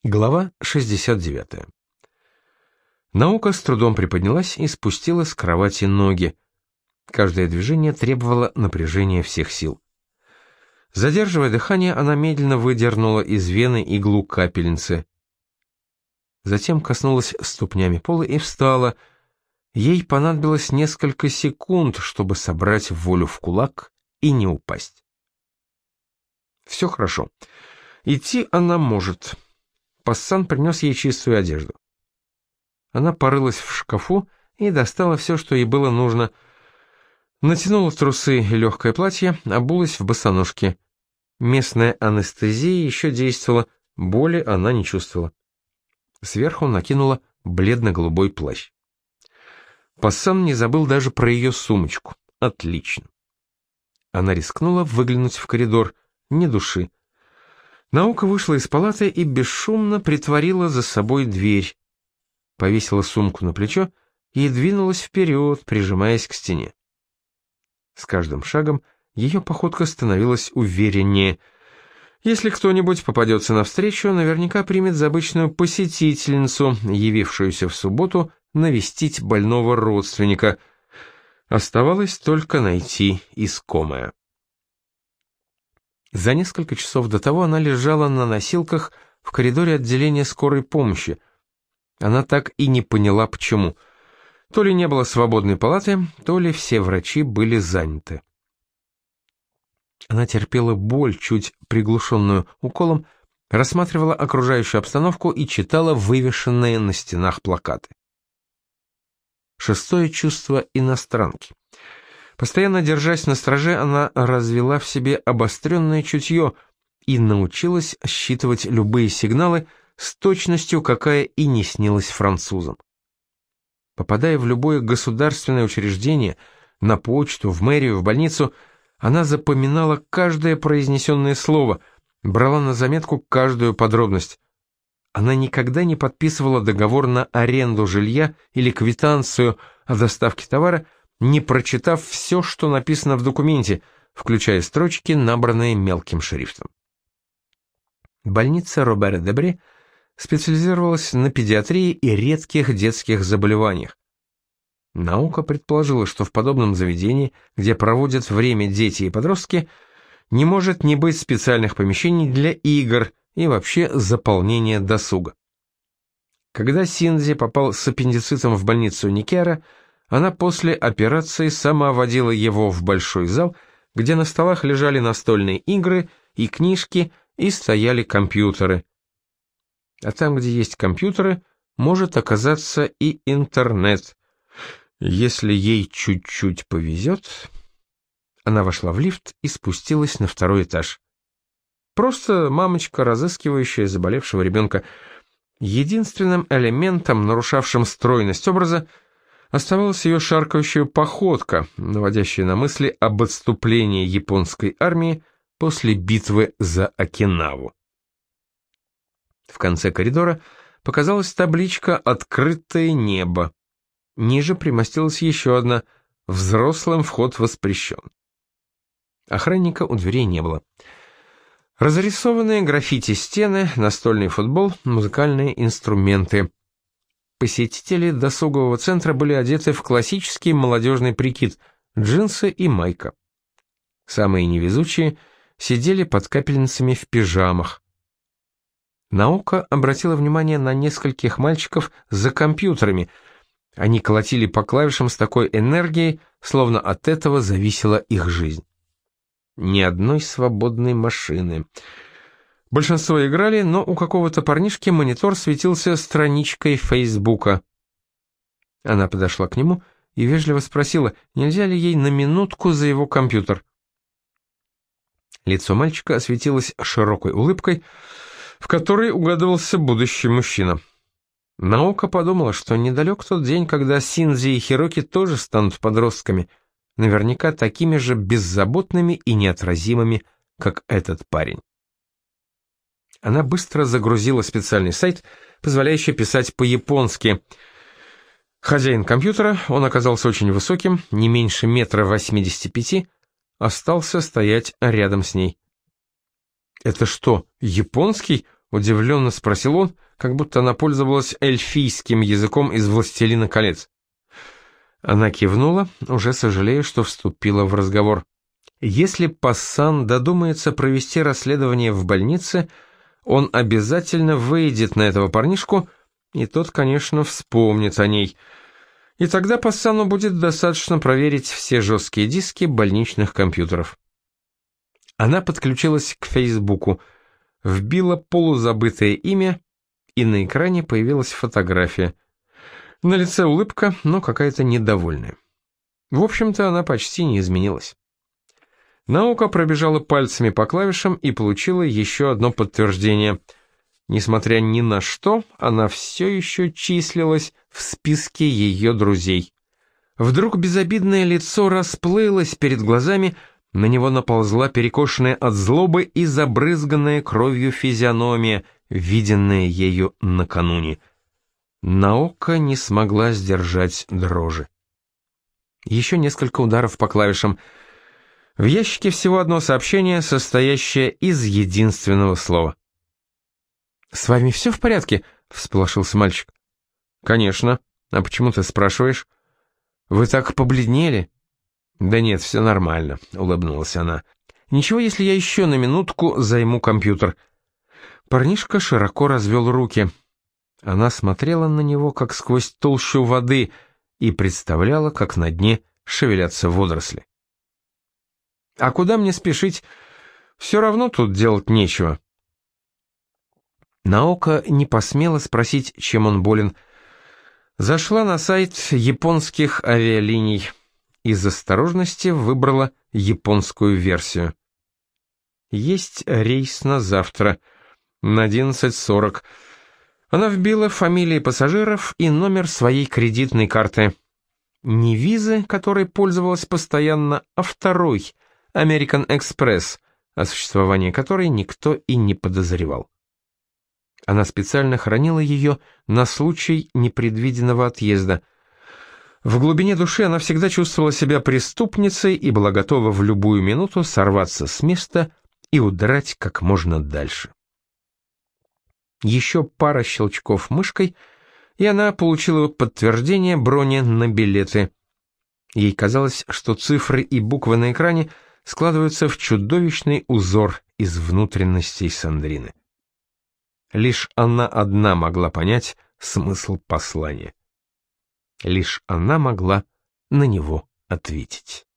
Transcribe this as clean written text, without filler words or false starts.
Глава 69. Наука с трудом приподнялась и спустила с кровати ноги. Каждое движение требовало напряжения всех сил. Задерживая дыхание, она медленно выдернула из вены иглу капельницы. Затем коснулась ступнями пола и встала. Ей понадобилось несколько секунд, чтобы собрать волю в кулак и не упасть. Все хорошо. Идти она может. Пассан принес ей чистую одежду. Она порылась в шкафу и достала все, что ей было нужно. Натянула трусы и легкое платье, обулась в босоножки. Местная анестезия еще действовала, боли она не чувствовала. Сверху накинула бледно-голубой плащ. Пассан не забыл даже про ее сумочку. Отлично. Она рискнула выглянуть в коридор. Ни души. Наука вышла из палаты и бесшумно притворила за собой дверь. Повесила сумку на плечо и двинулась вперед, прижимаясь к стене. С каждым шагом ее походка становилась увереннее. Если кто-нибудь попадется навстречу, наверняка примет за обычную посетительницу, явившуюся в субботу навестить больного родственника. Оставалось только найти искомое. За несколько часов до того она лежала на носилках в коридоре отделения скорой помощи. Она так и не поняла, почему. То ли не было свободной палаты, то ли все врачи были заняты. Она терпела боль, чуть приглушенную уколом, рассматривала окружающую обстановку и читала вывешенные на стенах плакаты. Шестое чувство иностранки. Постоянно держась на страже, она развила в себе обостренное чутье и научилась считывать любые сигналы с точностью, какая и не снилась французам. Попадая в любое государственное учреждение, на почту, в мэрию, в больницу, она запоминала каждое произнесенное слово, брала на заметку каждую подробность. Она никогда не подписывала договор на аренду жилья или квитанцию о доставке товара, не прочитав все, что написано в документе, включая строчки, набранные мелким шрифтом. Больница Робера Дебре специализировалась на педиатрии и редких детских заболеваниях. Наука предположила, что в подобном заведении, где проводят время дети и подростки, не может не быть специальных помещений для игр и вообще заполнения досуга. Когда Синди попал с аппендицитом в больницу Никера, она после операции сама водила его в большой зал, где на столах лежали настольные игры и книжки, и стояли компьютеры. А там, где есть компьютеры, может оказаться и интернет. Если ей чуть-чуть повезет... Она вошла в лифт и спустилась на второй этаж. Просто мамочка, разыскивающая заболевшего ребенка. Единственным элементом, нарушавшим стройность образа, оставалась ее шаркающая походка, наводящая на мысли об отступлении японской армии после битвы за Окинаву. В конце коридора показалась табличка «Открытое небо». Ниже примостилась еще одна «Взрослым вход воспрещен». Охранника у дверей не было. Разрисованные граффити стены, настольный футбол, музыкальные инструменты. Посетители досугового центра были одеты в классический молодежный прикид, джинсы и майка. Самые невезучие сидели под капельницами в пижамах. Наука обратила внимание на нескольких мальчиков за компьютерами. Они колотили по клавишам с такой энергией, словно от этого зависела их жизнь. Ни одной свободной машины. Большинство играли, но у какого-то парнишки монитор светился страничкой Фейсбука. Она подошла к нему и вежливо спросила, нельзя ли ей на минутку за его компьютер. Лицо мальчика осветилось широкой улыбкой, в которой угадывался будущий мужчина. Наука подумала, что недалек тот день, когда Синзи и Хироки тоже станут подростками, наверняка такими же беззаботными и неотразимыми, как этот парень. Она быстро загрузила специальный сайт, позволяющий писать по-японски. Хозяин компьютера, он оказался очень высоким, не меньше 1,85 м, остался стоять рядом с ней. «Это что, японский?» — удивленно спросил он, как будто она пользовалась эльфийским языком из «Властелина колец». Она кивнула, уже сожалея, что вступила в разговор. Если Пассан додумается провести расследование в больнице, он обязательно выйдет на этого парнишку, и тот, конечно, вспомнит о ней. И тогда Пассану будет достаточно проверить все жесткие диски больничных компьютеров. Она подключилась к Фейсбуку, вбила полузабытое имя, и на экране появилась фотография. На лице улыбка, но какая-то недовольная. В общем-то, она почти не изменилась. Наука пробежала пальцами по клавишам и получила еще одно подтверждение. Несмотря ни на что, она все еще числилась в списке ее друзей. Вдруг безобидное лицо расплылось перед глазами, на него наползла перекошенная от злобы и забрызганная кровью физиономия, виденная ею накануне. Наука не смогла сдержать дрожи. Еще несколько ударов по клавишам. В ящике всего одно сообщение, состоящее из единственного слова. «С вами все в порядке?» — всполошился мальчик. «Конечно. А почему ты спрашиваешь?» «Вы так побледнели?» «Да нет, все нормально», — улыбнулась она. «Ничего, если я еще на минутку займу компьютер». Парнишка широко развел руки. Она смотрела на него, как сквозь толщу воды, и представляла, как на дне шевелятся водоросли. «А куда мне спешить? Все равно тут делать нечего». Наока не посмела спросить, чем он болен. Зашла на сайт японских авиалиний. Из осторожности выбрала японскую версию. Есть рейс на завтра, на 11:40. Она вбила фамилии пассажиров и номер своей кредитной карты. Не визы, которой пользовалась постоянно, а второй, American Express, о существовании которой никто и не подозревал. Она специально хранила ее на случай непредвиденного отъезда. В глубине души она всегда чувствовала себя преступницей и была готова в любую минуту сорваться с места и удрать как можно дальше. Еще пара щелчков мышкой, и она получила подтверждение брони на билеты. Ей казалось, что цифры и буквы на экране складываются в чудовищный узор из внутренностей Сандрины. Лишь она одна могла понять смысл послания. Лишь она могла на него ответить.